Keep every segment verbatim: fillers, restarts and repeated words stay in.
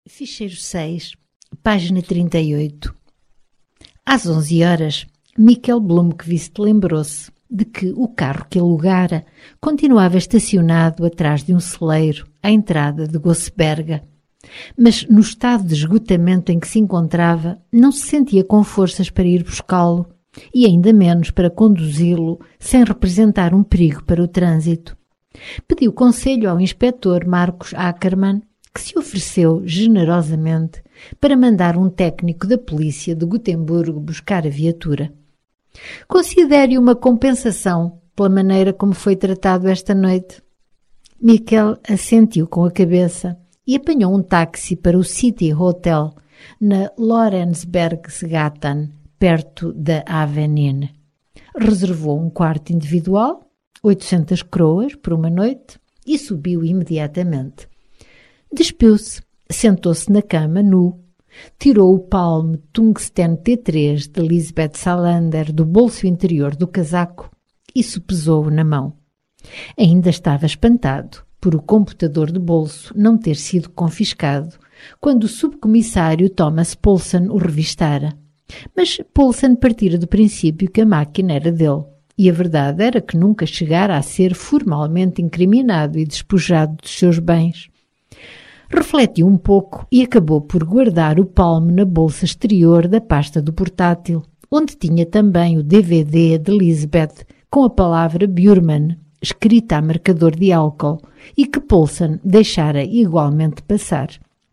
Ficheiro seis, página trinta e oito. Às onze horas, Mikkel Blomqvist lembrou-se de que o carro que alugara continuava estacionado atrás de um celeiro à entrada de Göteborg, mas no estado de esgotamento em que se encontrava, não se sentia com forças para ir buscá-lo e ainda menos para conduzi-lo sem representar um perigo para o trânsito. Pediu conselho ao inspetor Marcus Ackermann, que se ofereceu generosamente para mandar um técnico da polícia de Gotemburgo buscar a viatura. Considere uma compensação pela maneira como foi tratado esta noite. Mikkel assentiu com a cabeça e apanhou um táxi para o City Hotel na Lorensbergsgatan, perto da Avenyn. Reservou um quarto individual, oitocentas croas por uma noite, e subiu imediatamente. Despiu-se, sentou-se na cama nu, tirou o Palm Tungsten T três de Lisbeth Salander do bolso interior do casaco e sopesou-o na mão. Ainda estava espantado por o computador de bolso não ter sido confiscado quando o subcomissário Thomas Poulsen o revistara. Mas Poulsen partira do princípio que a máquina era dele, e a verdade era que nunca chegara a ser formalmente incriminado e despojado dos seus bens. Refletiu um pouco e acabou por guardar o Palm na bolsa exterior da pasta do portátil, onde tinha também o D V D de Lisbeth com a palavra Bjurman, escrita a marcador de álcool, e que Poulsen deixara igualmente passar.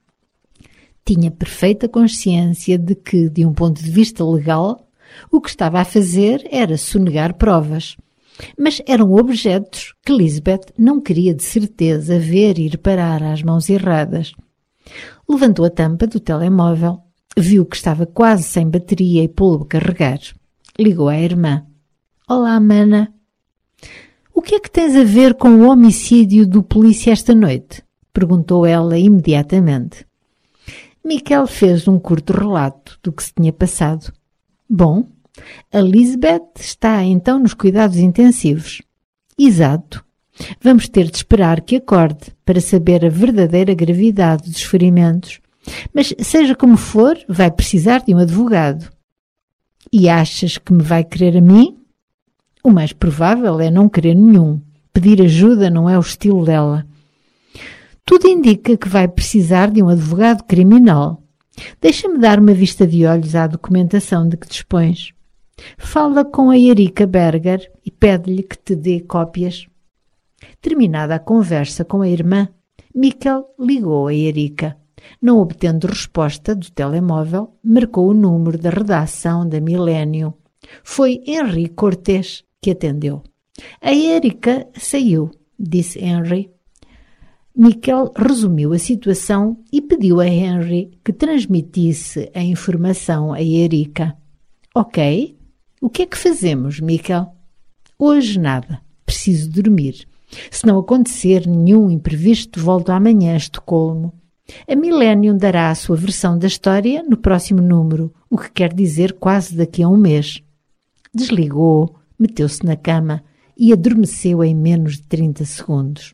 Tinha perfeita consciência de que, de um ponto de vista legal, o que estava a fazer era sonegar provas. Mas eram objetos que Lisbeth não queria de certeza ver ir parar às mãos erradas. Levantou a tampa do telemóvel, viu que estava quase sem bateria e pô-lo a carregar. Ligou à irmã. Olá, mana. O que é que tens a ver com o homicídio do polícia esta noite? Perguntou ela imediatamente. Mikkel fez um curto relato do que se tinha passado. Bom, a Lisbeth está então nos cuidados intensivos. Exato. Vamos ter de esperar que acorde para saber a verdadeira gravidade dos ferimentos. Mas, seja como for, vai precisar de um advogado. E achas que me vai querer a mim? O mais provável é não querer nenhum. Pedir ajuda não é o estilo dela. Tudo indica que vai precisar de um advogado criminal. Deixa-me dar uma vista de olhos à documentação de que dispões. Fala com a Erika Berger e pede-lhe que te dê cópias. Terminada a conversa com a irmã, Mikkel ligou a Erika. Não obtendo resposta do telemóvel, marcou o número da redação da Millennium. Foi Henry Cortés que atendeu. A Erika saiu, disse Henry. Mikkel resumiu a situação e pediu a Henry que transmitisse a informação a Erika. Ok. O que é que fazemos, Mikkel? Hoje nada. Preciso dormir. Se não acontecer nenhum imprevisto, volto amanhã a Estocolmo. A Millennium dará a sua versão da história no próximo número, o que quer dizer quase daqui a um mês. Desligou, meteu-se na cama e adormeceu em menos de trinta segundos.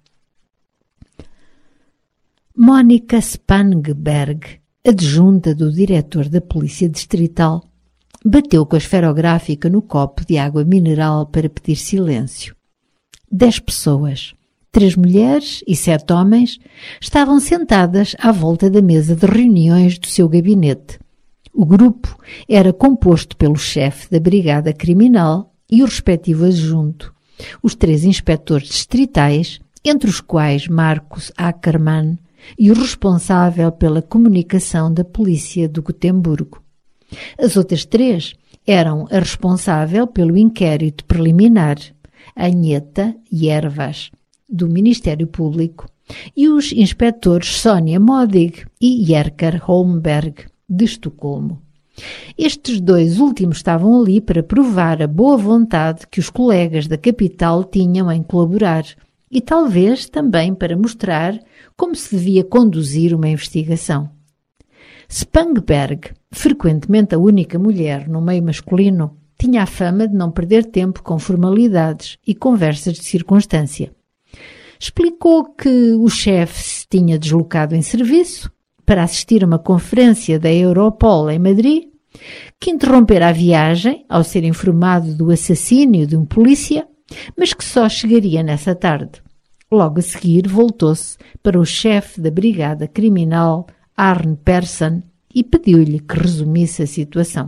Mónica Spangenberg, adjunta do diretor da Polícia Distrital, bateu com a esferográfica no copo de água mineral para pedir silêncio. Dez pessoas, três mulheres e sete homens, estavam sentadas à volta da mesa de reuniões do seu gabinete. O grupo era composto pelo chefe da Brigada Criminal e o respectivo adjunto, os três inspetores distritais, entre os quais Marcus Ackermann, e o responsável pela comunicação da polícia de Gotemburgo. As outras três eram a responsável pelo inquérito preliminar, Agneta Jervas, do Ministério Público, e os inspetores Sónia Modig e Jerker Holmberg, de Estocolmo. Estes dois últimos estavam ali para provar a boa vontade que os colegas da capital tinham em colaborar e talvez também para mostrar como se devia conduzir uma investigação. Spangenberg, frequentemente a única mulher no meio masculino, tinha a fama de não perder tempo com formalidades e conversas de circunstância. Explicou que o chefe se tinha deslocado em serviço, para assistir a uma conferência da Europol em Madrid, que interrompera a viagem ao ser informado do assassínio de um polícia, mas que só chegaria nessa tarde. Logo a seguir voltou-se para o chefe da brigada criminal, Arne Persson, e pediu-lhe que resumisse a situação.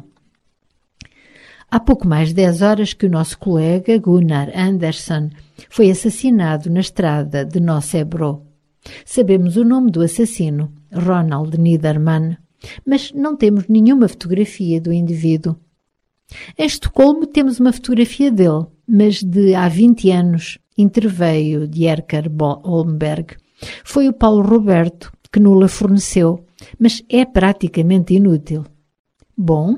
Há pouco mais de dez horas que o nosso colega Gunnar Andersson foi assassinado na estrada de Nossebro. Sabemos o nome do assassino, Ronald Niedermann, mas não temos nenhuma fotografia do indivíduo. Em Estocolmo temos uma fotografia dele, mas de há vinte anos, interveio Dierker Holmberg. Foi o Paulo Roberto que nos-la forneceu, mas é praticamente inútil. Bom,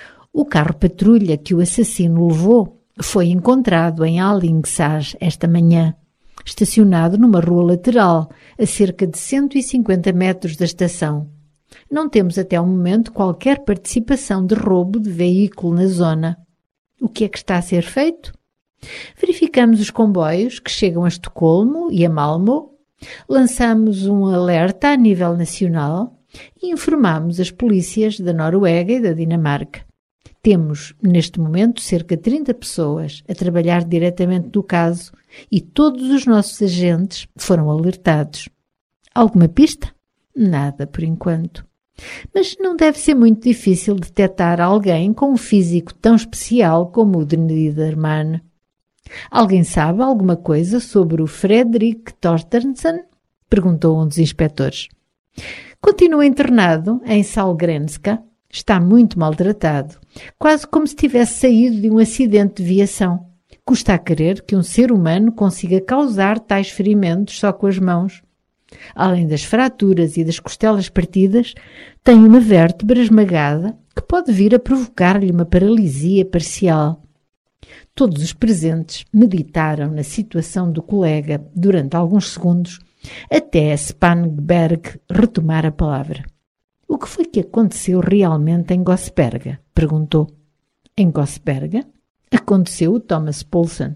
o carro patrulha que o assassino levou foi encontrado em Alingsås esta manhã, estacionado numa rua lateral, a cerca de cento e cinquenta metros da estação. Não temos até o momento qualquer participação de roubo de veículo na zona. O que é que está a ser feito? Verificamos os comboios que chegam a Estocolmo e a Malmö, lançamos um alerta a nível nacional e informamos as polícias da Noruega e da Dinamarca. Temos, neste momento, cerca de trinta pessoas a trabalhar diretamente no caso e todos os nossos agentes foram alertados. Alguma pista? Nada, por enquanto. Mas não deve ser muito difícil detectar alguém com um físico tão especial como o de Niedermann. Alguém sabe alguma coisa sobre o Fredrik Torstensen? Perguntou um dos inspectores. Continua internado em Sahlgrenska. Está muito maltratado, quase como se tivesse saído de um acidente de viação. Custa a crer que um ser humano consiga causar tais ferimentos só com as mãos. Além das fraturas e das costelas partidas, tem uma vértebra esmagada que pode vir a provocar-lhe uma paralisia parcial. Todos os presentes meditaram na situação do colega durante alguns segundos, até Spangenberg retomar a palavra. O que foi que aconteceu realmente em Gosberga? Perguntou. Em Gosberga? Aconteceu o Thomas Poulsen.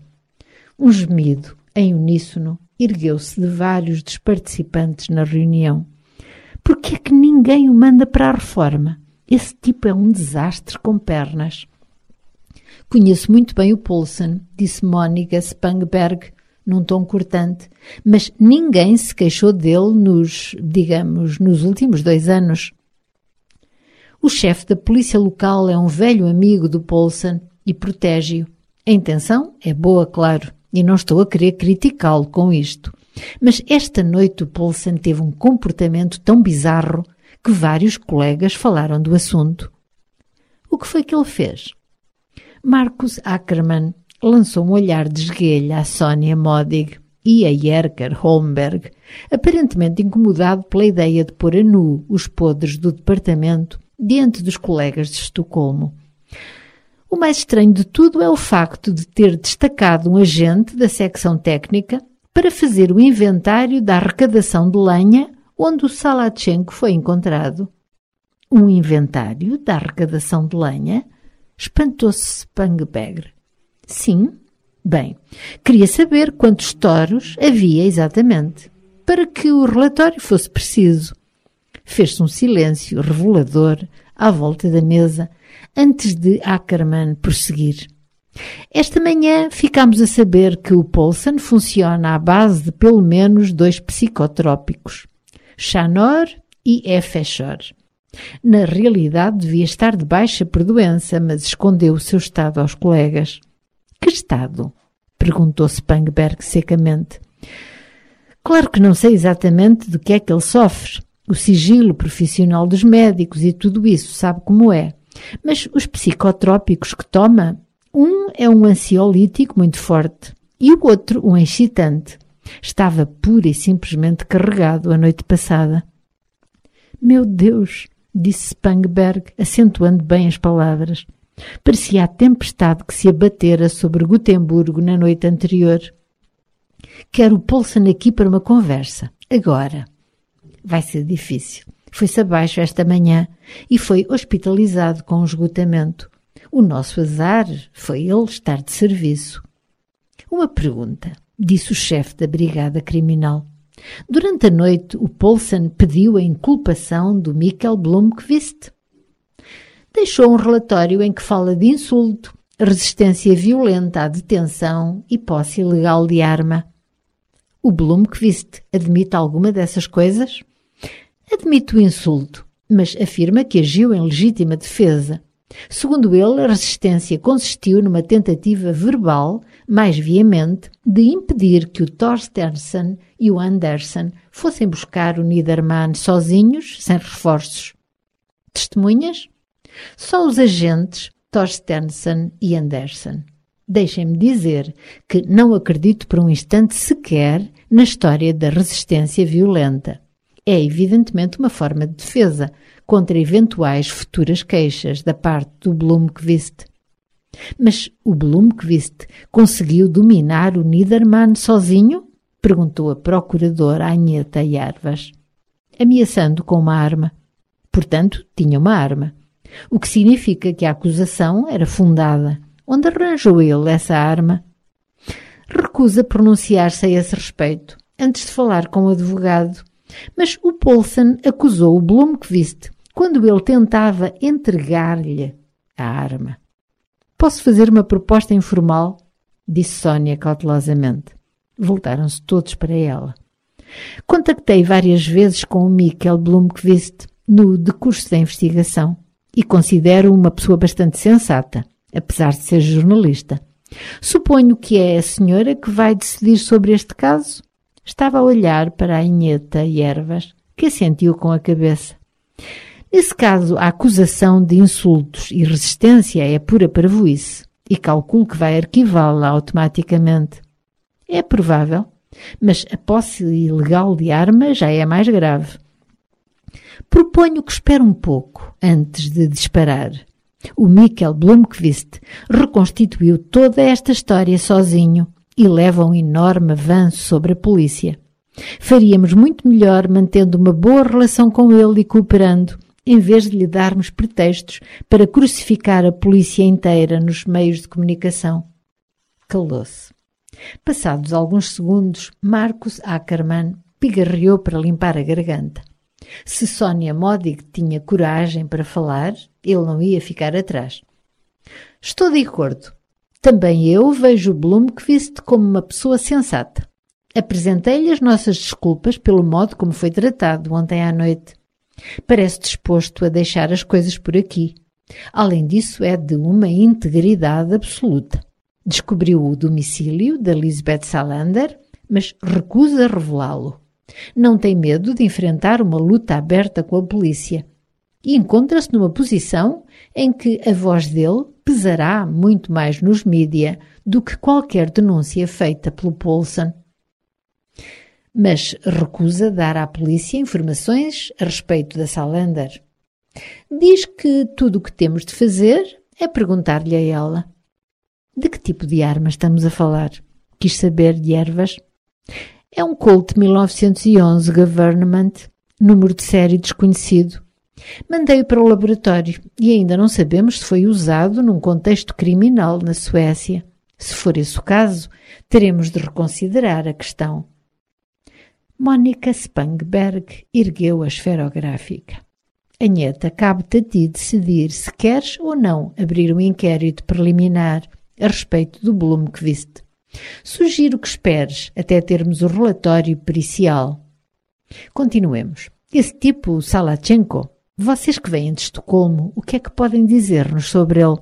Um gemido, em uníssono, ergueu-se de vários dos participantes na reunião. Por que é que ninguém o manda para a reforma? Esse tipo é um desastre com pernas. Conheço muito bem o Poulsen, disse Mónica Spangenberg, num tom cortante, mas ninguém se queixou dele nos, digamos, nos últimos dois anos. O chefe da polícia local é um velho amigo do Poulsen e protege-o. A intenção é boa, claro, e não estou a querer criticá-lo com isto. Mas esta noite o Poulsen teve um comportamento tão bizarro que vários colegas falaram do assunto. O que foi que ele fez? Marcus Ackermann lançou um olhar de esguelha a Sónia Modig e a Dierker Holmberg, aparentemente incomodado pela ideia de pôr a nu os podres do departamento diante dos colegas de Estocolmo. O mais estranho de tudo é o facto de ter destacado um agente da secção técnica para fazer o inventário da arrecadação de lenha onde o Salatchenko foi encontrado. Um inventário da arrecadação de lenha? Espantou-se Spangenberg. Sim. Bem, queria saber quantos touros havia exatamente, para que o relatório fosse preciso. Fez-se um silêncio revelador à volta da mesa, antes de Ackermann prosseguir. Esta manhã ficámos a saber que o Poulsen funciona à base de pelo menos dois psicotrópicos, Chanor e Efeshor. Na realidade devia estar de baixa por doença, mas escondeu o seu estado aos colegas. Que estado? Perguntou Spangenberg secamente. Claro que não sei exatamente do que é que ele sofre. O sigilo profissional dos médicos e tudo isso, sabe como é. Mas os psicotrópicos que toma, um é um ansiolítico muito forte e o outro um excitante. Estava pura e simplesmente carregado a noite passada. Meu Deus, disse Spangenberg, acentuando bem as palavras. Parecia a tempestade que se abatera sobre Gotemburgo na noite anterior. Quero o Poulsen aqui para uma conversa. Agora. Vai ser difícil. Foi-se abaixo esta manhã e foi hospitalizado com um esgotamento. O nosso azar foi ele estar de serviço. Uma pergunta, disse o chefe da brigada criminal. Durante a noite, o Poulsen pediu a inculpação do Mikkel Blomkvist. Deixou um relatório em que fala de insulto, resistência violenta à detenção e posse ilegal de arma. O Blomkvist admite alguma dessas coisas? Admite o insulto, mas afirma que agiu em legítima defesa. Segundo ele, a resistência consistiu numa tentativa verbal, mais veemente, de impedir que o Thorstensen e o Andersen fossem buscar o Niedermann sozinhos, sem reforços. Testemunhas? Só os agentes Thorstensen e Andersen. Deixem-me dizer que não acredito por um instante sequer na história da resistência violenta. É evidentemente uma forma de defesa contra eventuais futuras queixas da parte do Blomkvist. Mas o Blomkvist conseguiu dominar o Niedermann sozinho? Perguntou a procuradora Agneta Jervas, ameaçando com uma arma. Portanto, tinha uma arma. O que significa que a acusação era fundada. Onde arranjou ele essa arma? Recusa pronunciar-se a esse respeito, antes de falar com o advogado. Mas o Poulsen acusou o Blomkvist quando ele tentava entregar-lhe a arma. Posso fazer uma proposta informal? Disse Sónia cautelosamente. Voltaram-se todos para ela. Contactei várias vezes com o Mikkel Blomkvist no decurso da investigação e considero-o uma pessoa bastante sensata, apesar de ser jornalista. Suponho que é a senhora que vai decidir sobre este caso? Estava a olhar para a Agneta Jervas, que assentiu com a cabeça. Nesse caso, a acusação de insultos e resistência é pura parvoíce e calculo que vai arquivá-la automaticamente. É provável, mas a posse ilegal de arma já é mais grave. Proponho que espere um pouco antes de disparar. O Mikkel Blomkvist reconstituiu toda esta história sozinho e leva um enorme avanço sobre a polícia. Faríamos muito melhor mantendo uma boa relação com ele e cooperando, em vez de lhe darmos pretextos para crucificar a polícia inteira nos meios de comunicação. Calou-se. Passados alguns segundos, Marcus Ackermann pigarreou para limpar a garganta. Se Sónia Modig tinha coragem para falar, ele não ia ficar atrás. Estou de acordo. Também eu vejo o Blomkvist como uma pessoa sensata. Apresentei-lhe as nossas desculpas pelo modo como foi tratado ontem à noite. Parece disposto a deixar as coisas por aqui. Além disso, é de uma integridade absoluta. Descobriu o domicílio da Lisbeth Salander, mas recusa revelá-lo. Não tem medo de enfrentar uma luta aberta com a polícia e encontra-se numa posição em que a voz dele pesará muito mais nos mídia do que qualquer denúncia feita pelo Poulsen. Mas recusa dar à polícia informações a respeito da Salander. Diz que tudo o que temos de fazer é perguntar-lhe a ela. De que tipo de arma estamos a falar? Quis saber de Jervas. É um Colt mil novecentos e onze Government, número de série desconhecido. Mandei-o para o laboratório e ainda não sabemos se foi usado num contexto criminal na Suécia. Se for esse o caso, teremos de reconsiderar a questão. Mónica Spangberg ergueu a esferográfica. Agneta, cabe-te a ti decidir se queres ou não abrir um inquérito preliminar a respeito do Blomkvist. Sugiro que esperes até termos o relatório pericial. Continuemos. Esse tipo, Salachenko, vocês que vêm de Estocolmo, o que é que podem dizer-nos sobre ele?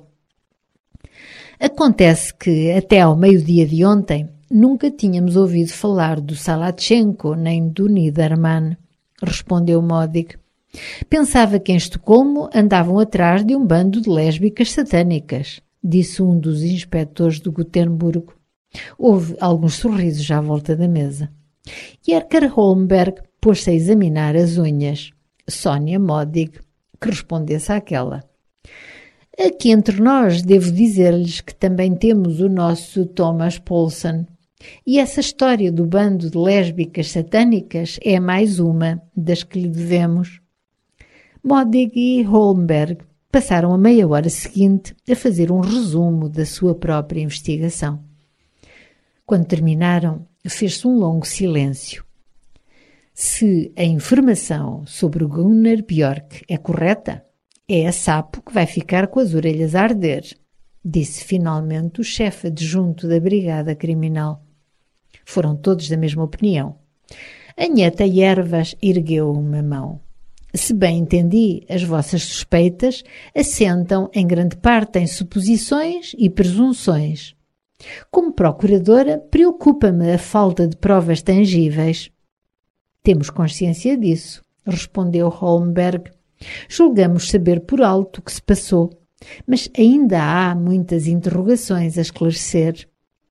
Acontece que, até ao meio-dia de ontem, nunca tínhamos ouvido falar do Salachenko nem do Niedermann, respondeu Modig. Pensava que em Estocolmo andavam atrás de um bando de lésbicas satânicas, disse um dos inspectores do Gutenbergo. Houve alguns sorrisos à volta da mesa. Jerker Holmberg pôs-se a examinar as unhas. Sónia Modig, que respondesse àquela. Aqui entre nós devo dizer-lhes que também temos o nosso Thomas Poulsen. E essa história do bando de lésbicas satânicas é mais uma das que lhe devemos. Modig e Holmberg passaram a meia hora seguinte a fazer um resumo da sua própria investigação. Quando terminaram, fez-se um longo silêncio. Se a informação sobre o Gunnar Björk é correta, é a Sapo que vai ficar com as orelhas a arder, disse finalmente o chefe adjunto da brigada criminal. Foram todos da mesma opinião. A Nheta Ervas ergueu uma mão. Se bem entendi, as vossas suspeitas assentam em grande parte em suposições e presunções. Como procuradora, preocupa-me a falta de provas tangíveis. Temos consciência disso, respondeu Holmberg. Julgamos saber por alto o que se passou, mas ainda há muitas interrogações a esclarecer.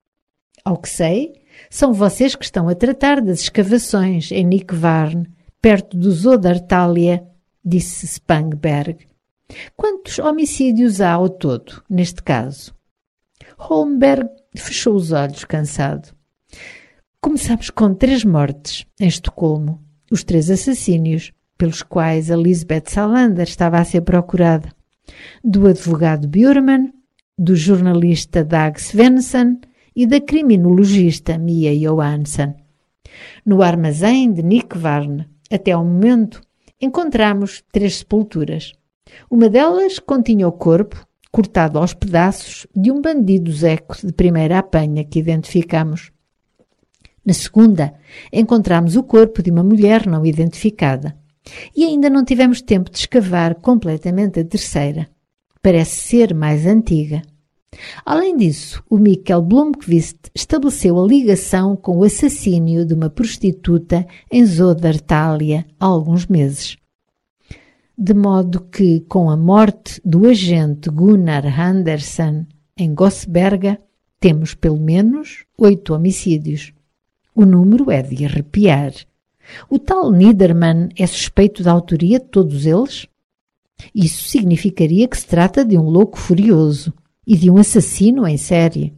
Ao que sei, são vocês que estão a tratar das escavações em Nickvarn, perto do Södertalje, disse Spangberg. Quantos homicídios há ao todo, neste caso? Holmberg fechou os olhos, cansado. Começamos com três mortes em Estocolmo, os três assassínios, pelos quais a Lisbeth Salander estava a ser procurada. Do advogado Bjurman, do jornalista Dag Svensson e da criminologista Mia Johansson. No armazém de Nickvarn, até ao momento, encontramos três sepulturas. Uma delas continha o corpo, cortado aos pedaços, de um bandido zeco de primeira apanha que identificamos. Na segunda, encontramos o corpo de uma mulher não identificada. E ainda não tivemos tempo de escavar completamente a terceira. Parece ser mais antiga. Além disso, o Mikkel Blomqvist estabeleceu a ligação com o assassínio de uma prostituta em Södertalje há alguns meses. De modo que, com a morte do agente Gunnar Andersson em Gossberga, temos pelo menos oito homicídios. O número é de arrepiar. O tal Niedermann é suspeito da autoria de todos eles? Isso significaria que se trata de um louco furioso e de um assassino em série.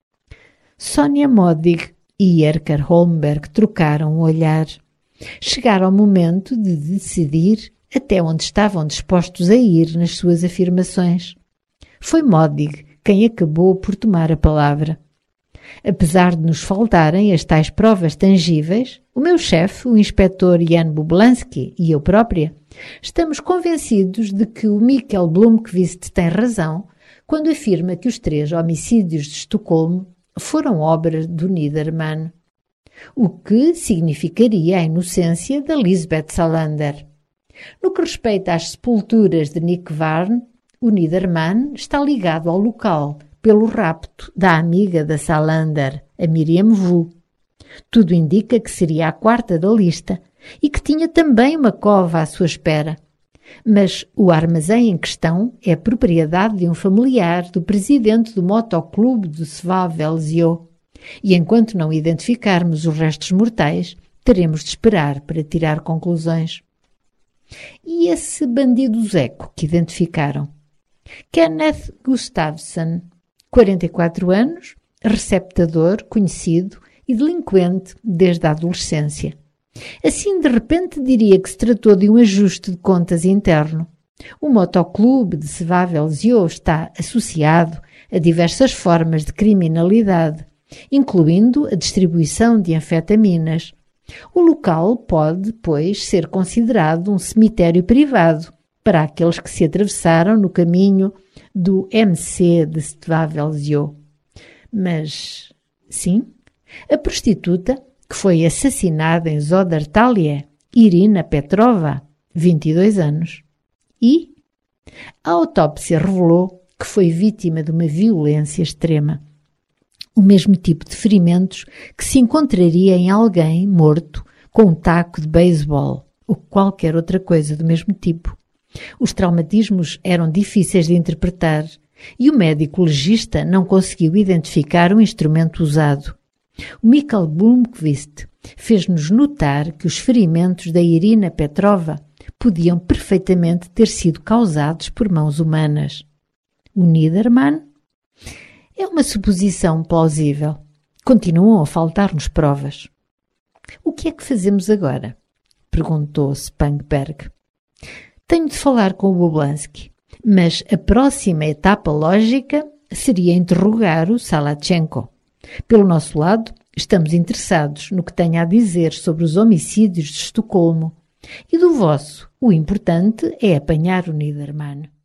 Sonja Modig e Erkar Holmberg trocaram um olhar. Chegaram ao momento de decidir até onde estavam dispostos a ir nas suas afirmações. Foi Modig quem acabou por tomar a palavra. Apesar de nos faltarem as tais provas tangíveis, o meu chefe, o inspetor Jan Bublansky e eu própria, estamos convencidos de que o Mikkel Blomqvist tem razão quando afirma que os três homicídios de Estocolmo foram obras do Niedermann, o que significaria a inocência da Lisbeth Salander. No que respeita às sepulturas de Nickvarn, o Niedermann está ligado ao local pelo rapto da amiga da Salander, a Miriam Vu. Tudo indica que seria a quarta da lista e que tinha também uma cova à sua espera. Mas o armazém em questão é propriedade de um familiar do presidente do motoclube do Svavelzio. E enquanto não identificarmos os restos mortais, teremos de esperar para tirar conclusões. E esse bandido zeco que identificaram? Kenneth Gustafsson, quarenta e quatro anos, receptador, conhecido e delinquente desde a adolescência. Assim, de repente, diria que se tratou de um ajuste de contas interno. O motoclube de Svavelzio está associado a diversas formas de criminalidade, incluindo a distribuição de anfetaminas. O local pode, pois, ser considerado um cemitério privado para aqueles que se atravessaram no caminho do M C de Svavelzio. Mas, sim, a prostituta que foi assassinada em Södertalje, Irina Petrova, vinte e dois anos. E a autópsia revelou que foi vítima de uma violência extrema. O mesmo tipo de ferimentos que se encontraria em alguém morto com um taco de beisebol ou qualquer outra coisa do mesmo tipo. Os traumatismos eram difíceis de interpretar e o médico legista não conseguiu identificar o instrumento usado. O Mikkel Blomqvist fez-nos notar que os ferimentos da Irina Petrova podiam perfeitamente ter sido causados por mãos humanas. O Niedermann? É uma suposição plausível. Continuam a faltar-nos provas. O que é que fazemos agora? Perguntou Spangberg. Tenho de falar com o Bublansky, mas a próxima etapa lógica seria interrogar o Salachenko. Pelo nosso lado, Estamos interessados no que tenha a dizer sobre os homicídios de Estocolmo. E do vosso, o importante é apanhar o Niedermann.